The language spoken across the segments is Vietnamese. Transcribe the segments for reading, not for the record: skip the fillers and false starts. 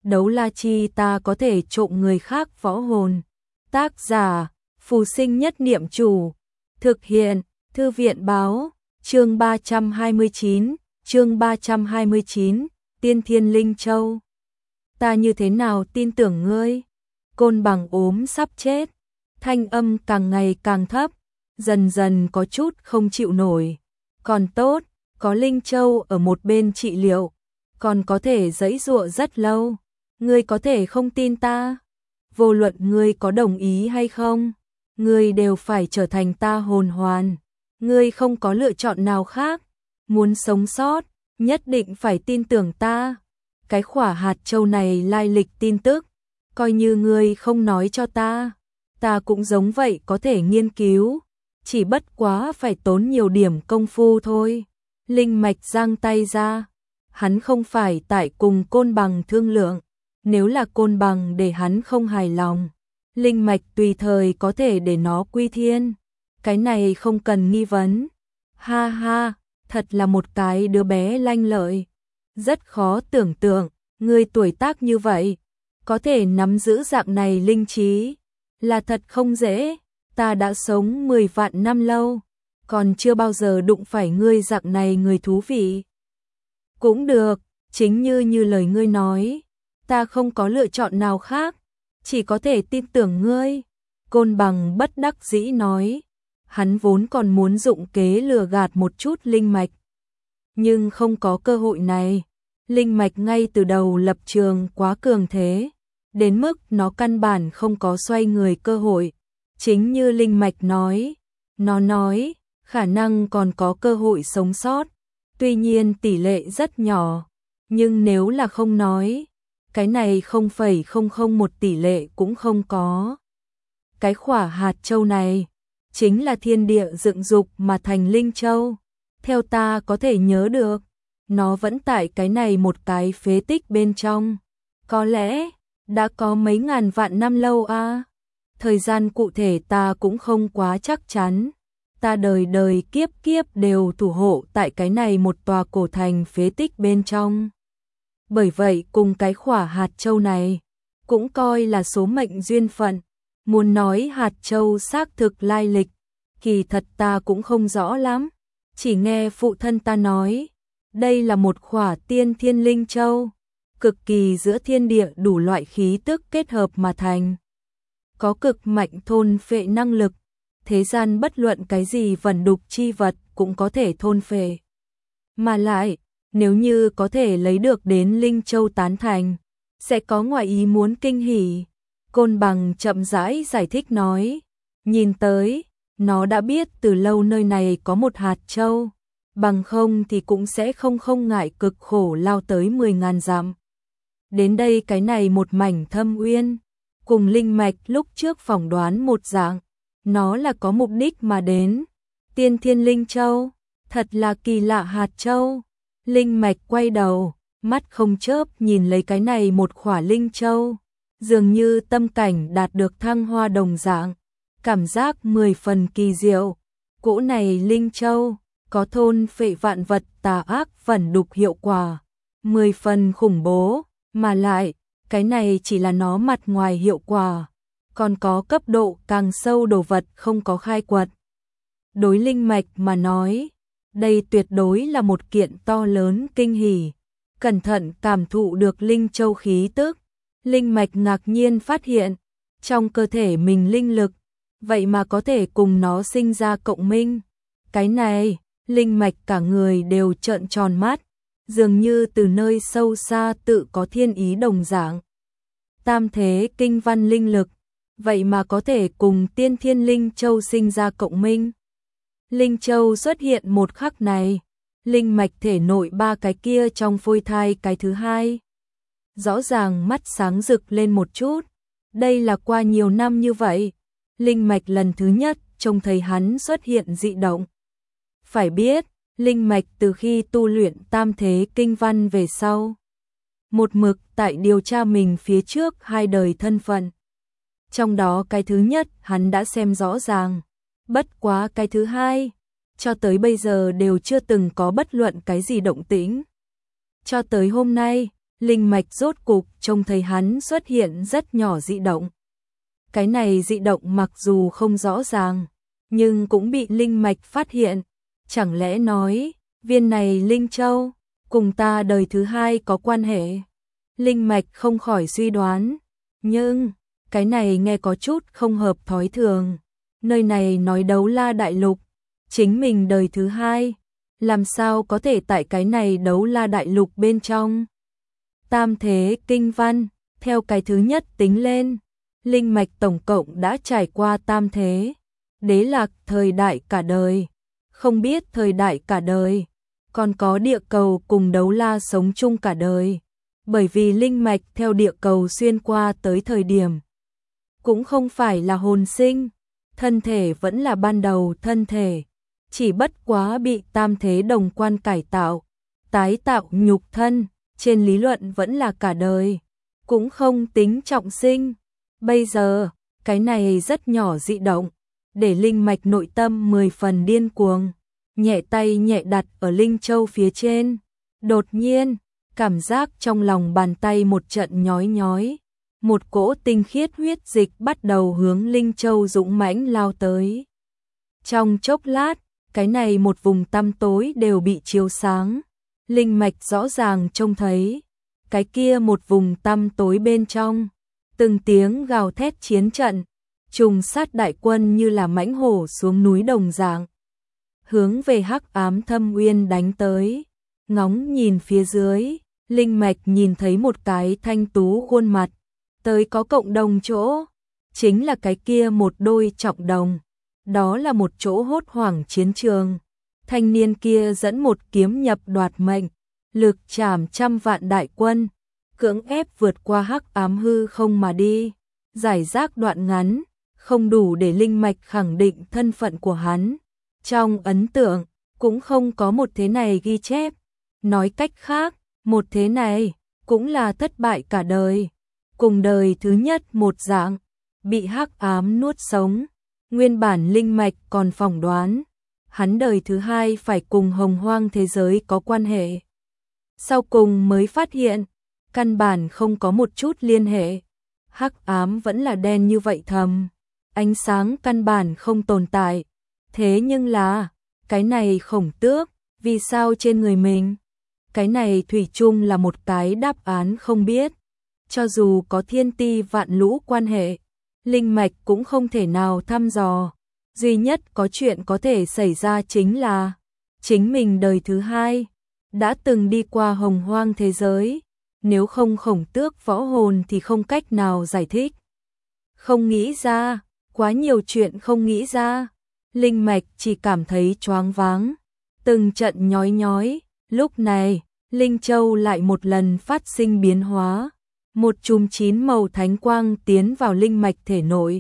Đấu la chi ta có thể trộm người khác võ hồn. Tác giả, Phù Sinh Nhất Niệm Chủ. Thực hiện, Thư viện báo, chương 329, Tiên Thiên Linh Châu. Ta như thế nào tin tưởng ngươi? Côn Bằng ốm sắp chết, thanh âm càng ngày càng thấp, dần dần có chút không chịu nổi. Còn tốt, có Linh Châu ở một bên trị liệu, còn có thể giãy giụa rất lâu. Ngươi có thể không tin ta, vô luận ngươi có đồng ý hay không, ngươi đều phải trở thành ta hồn hoàn. Ngươi không có lựa chọn nào khác, muốn sống sót, nhất định phải tin tưởng ta. Cái khỏa hạt châu này lai lịch tin tức, coi như ngươi không nói cho ta cũng giống vậy có thể nghiên cứu, chỉ bất quá phải tốn nhiều điểm công phu thôi. Linh Mạch giang tay ra, hắn không phải tại cùng Côn Bằng thương lượng, nếu là Côn Bằng để hắn không hài lòng, Linh Mạch tùy thời có thể để nó quy thiên, cái này không cần nghi vấn. Ha ha, thật là một cái đứa bé lanh lợi, rất khó tưởng tượng, ngươi tuổi tác như vậy, có thể nắm giữ dạng này linh trí, là thật không dễ. Ta đã sống 10 vạn năm lâu, còn chưa bao giờ đụng phải ngươi dạng này người thú vị. Cũng được, chính như lời ngươi nói, ta không có lựa chọn nào khác, chỉ có thể tin tưởng ngươi. Côn Bằng bất đắc dĩ nói, hắn vốn còn muốn dụng kế lừa gạt một chút Linh Mạch, nhưng không có cơ hội này. Linh Mạch ngay từ đầu lập trường quá cường thế, đến mức nó căn bản không có xoay người cơ hội. Chính như Linh Mạch nói, nó nói, khả năng còn có cơ hội sống sót, tuy nhiên tỷ lệ rất nhỏ, nhưng nếu là không nói, cái này 0,001 tỷ lệ cũng không có. Cái khỏa hạt châu này, chính là thiên địa dựng dục mà thành Linh Châu, theo ta có thể nhớ được, nó vẫn tại cái này một cái phế tích bên trong, có lẽ đã có mấy ngàn vạn năm lâu a. Thời gian cụ thể ta cũng không quá chắc chắn, ta đời đời kiếp kiếp đều thủ hộ tại cái này một tòa cổ thành phế tích bên trong. Bởi vậy cùng cái khỏa hạt châu này, cũng coi là số mệnh duyên phận. Muốn nói hạt châu xác thực lai lịch, kỳ thật ta cũng không rõ lắm, chỉ nghe phụ thân ta nói, đây là một khỏa tiên thiên linh châu, cực kỳ giữa thiên địa đủ loại khí tức kết hợp mà thành. Có cực mạnh thôn phệ năng lực, thế gian bất luận cái gì vẩn đục chi vật cũng có thể thôn phệ. Mà lại, nếu như có thể lấy được đến Linh Châu tán thành, sẽ có ngoại ý muốn kinh hỉ. Côn Bằng chậm rãi giải thích nói, nhìn tới, nó đã biết từ lâu nơi này có một hạt châu, bằng không thì cũng sẽ không ngại cực khổ lao tới 10.000 dặm. Đến đây cái này một mảnh thâm uyên, cùng Linh Mạch lúc trước phỏng đoán một dạng, nó là có mục đích mà đến. Tiên Thiên Linh Châu, thật là kỳ lạ hạt châu. Linh Mạch quay đầu, mắt không chớp nhìn lấy cái này một khỏa Linh Châu, dường như tâm cảnh đạt được thăng hoa đồng dạng, cảm giác 10 phần kỳ diệu. Cỗ này Linh Châu, có thôn phệ vạn vật tà ác vẩn đục hiệu quả, 10 phần khủng bố, mà lại, cái này chỉ là nó mặt ngoài hiệu quả, còn có cấp độ càng sâu đồ vật không có khai quật. Đối Linh Mạch mà nói, đây tuyệt đối là một kiện to lớn kinh hỉ. Cẩn thận cảm thụ được Linh Châu khí tức, Linh Mạch ngạc nhiên phát hiện, trong cơ thể mình linh lực, vậy mà có thể cùng nó sinh ra cộng minh. Cái này, Linh Mạch cả người đều trợn tròn mắt, dường như từ nơi sâu xa tự có thiên ý đồng dạng. Tam thế kinh văn linh lực, vậy mà có thể cùng Tiên Thiên Linh Châu sinh ra cộng minh. Linh Châu xuất hiện một khắc này, Linh Mạch thể nội ba cái kia trong phôi thai cái thứ hai. Rõ ràng mắt sáng rực lên một chút, đây là qua nhiều năm như vậy, Linh Mạch lần thứ nhất trông thấy hắn xuất hiện dị động. Phải biết, Linh Mạch từ khi tu luyện tam thế kinh văn về sau, một mực tại điều tra mình phía trước hai đời thân phận. Trong đó cái thứ nhất hắn đã xem rõ ràng, bất quá cái thứ hai, cho tới bây giờ đều chưa từng có bất luận cái gì động tĩnh. Cho tới hôm nay, linh mạch rốt cục trông thấy hắn xuất hiện rất nhỏ dị động. Cái này dị động mặc dù không rõ ràng, nhưng cũng bị linh mạch phát hiện. Chẳng lẽ nói, viên này linh châu, cùng ta đời thứ hai có quan hệ? Linh mạch không khỏi suy đoán, nhưng, cái này nghe có chút không hợp thói thường. Nơi này nói Đấu La Đại Lục, chính mình đời thứ hai, làm sao có thể tại cái này Đấu La Đại Lục bên trong? Tam thế kinh văn, theo cái thứ nhất tính lên, linh mạch tổng cộng đã trải qua tam thế, đế lạc thời đại cả đời, không biết thời đại cả đời, còn có địa cầu cùng Đấu La sống chung cả đời. Bởi vì linh mạch theo địa cầu xuyên qua tới thời điểm, cũng không phải là hồn sinh, thân thể vẫn là ban đầu thân thể, chỉ bất quá bị tam thế đồng quan cải tạo, tái tạo nhục thân, trên lý luận vẫn là cả đời, cũng không tính trọng sinh. Bây giờ, cái này rất nhỏ dị động, để linh mạch nội tâm 10 phần điên cuồng, nhẹ tay nhẹ đặt ở linh châu phía trên. Đột nhiên, cảm giác trong lòng bàn tay một trận nhói nhói, một cỗ tinh khiết huyết dịch bắt đầu hướng linh châu dũng mãnh lao tới. Trong chốc lát, cái này một vùng tăm tối đều bị chiếu sáng, linh mạch rõ ràng trông thấy, cái kia một vùng tăm tối bên trong, từng tiếng gào thét chiến trận, trùng sát đại quân như là mãnh hổ xuống núi đồng dạng, hướng về hắc ám thâm uyên đánh tới. Ngóng nhìn phía dưới, linh mạch nhìn thấy một cái thanh tú khuôn mặt, tới có cộng đồng chỗ, chính là cái kia một đôi trọng đồng, đó là một chỗ hốt hoảng chiến trường. Thanh niên kia dẫn một kiếm nhập đoạt mệnh, lực trảm trăm vạn đại quân, cưỡng ép vượt qua hắc ám hư không mà đi, giải rác đoạn ngắn, không đủ để linh mạch khẳng định thân phận của hắn. Trong ấn tượng, cũng không có một thế này ghi chép. Nói cách khác, một thế này, cũng là thất bại cả đời. Cùng đời thứ nhất một dạng, bị hắc ám nuốt sống. Nguyên bản linh mạch còn phỏng đoán, hắn đời thứ hai phải cùng hồng hoang thế giới có quan hệ. Sau cùng mới phát hiện, căn bản không có một chút liên hệ. Hắc ám vẫn là đen như vậy thầm, ánh sáng căn bản không tồn tại. Thế nhưng là, cái này Khổng Tước, vì sao trên người mình? Cái này thủy chung là một cái đáp án không biết. Cho dù có thiên ti vạn lũ quan hệ, linh mạch cũng không thể nào thăm dò. Duy nhất có chuyện có thể xảy ra chính là chính mình đời thứ hai đã từng đi qua hồng hoang thế giới, nếu không Khổng Tước võ hồn thì không cách nào giải thích. Không nghĩ ra, quá nhiều chuyện không nghĩ ra, linh mạch chỉ cảm thấy choáng váng, từng trận nhói nhói. Lúc này, linh châu lại một lần phát sinh biến hóa, một chùm 9 màu thánh quang tiến vào linh mạch thể nội.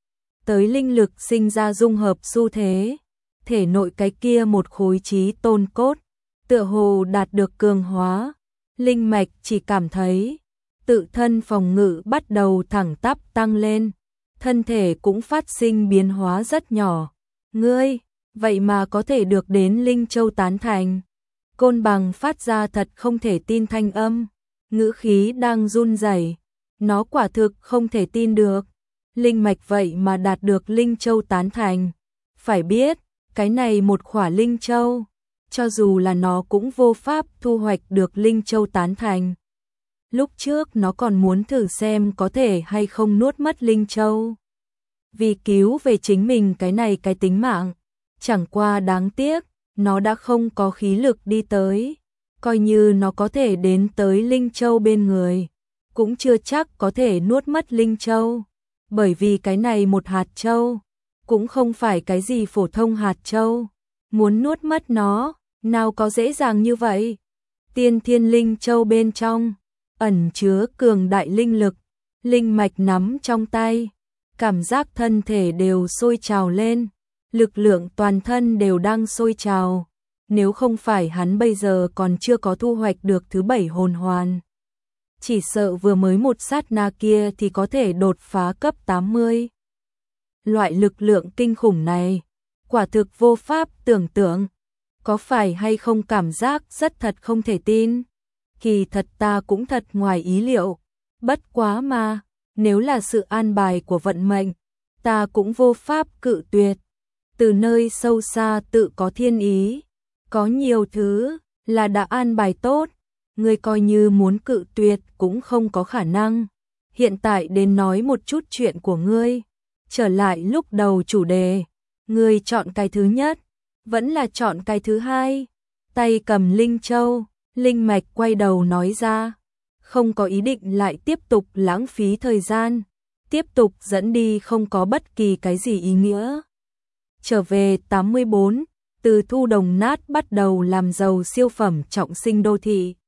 Tới linh lực sinh ra dung hợp xu thế, thể nội cái kia một khối trí tôn cốt, tựa hồ đạt được cường hóa. Linh mạch chỉ cảm thấy tự thân phòng ngự bắt đầu thẳng tắp tăng lên, thân thể cũng phát sinh biến hóa rất nhỏ. Ngươi, vậy mà có thể được đến linh châu tán thành. Côn Bằng phát ra thật không thể tin thanh âm, ngữ khí đang run rẩy, nó quả thực không thể tin được. Linh mạch vậy mà đạt được linh châu tán thành. Phải biết, cái này một khỏa linh châu, cho dù là nó cũng vô pháp thu hoạch được linh châu tán thành. Lúc trước nó còn muốn thử xem có thể hay không nuốt mất linh châu, vì cứu về chính mình cái này cái tính mạng. Chẳng qua đáng tiếc, nó đã không có khí lực đi tới. Coi như nó có thể đến tới linh châu bên người, cũng chưa chắc có thể nuốt mất linh châu. Bởi vì cái này một hạt châu, cũng không phải cái gì phổ thông hạt châu. Muốn nuốt mất nó, nào có dễ dàng như vậy. Tiên thiên linh châu bên trong, ẩn chứa cường đại linh lực, linh mạch nắm trong tay. Cảm giác thân thể đều sôi trào lên, lực lượng toàn thân đều đang sôi trào. Nếu không phải hắn bây giờ còn chưa có thu hoạch được thứ 7 hồn hoàn, chỉ sợ vừa mới một sát na kia thì có thể đột phá cấp 80. Loại lực lượng kinh khủng này, quả thực vô pháp tưởng tượng, có phải hay không cảm giác rất thật không thể tin. Kỳ thật ta cũng thật ngoài ý liệu, bất quá mà, nếu là sự an bài của vận mệnh, ta cũng vô pháp cự tuyệt. Từ nơi sâu xa tự có thiên ý, có nhiều thứ là đã an bài tốt, ngươi coi như muốn cự tuyệt cũng không có khả năng. Hiện tại đến nói một chút chuyện của ngươi, trở lại lúc đầu chủ đề, ngươi chọn cái thứ nhất, vẫn là chọn cái thứ hai. Tay cầm linh châu, linh mạch quay đầu nói ra, không có ý định lại tiếp tục lãng phí thời gian, tiếp tục dẫn đi không có bất kỳ cái gì ý nghĩa. Trở về 84, từ thu đồng nát bắt đầu làm giàu siêu phẩm trọng sinh đô thị.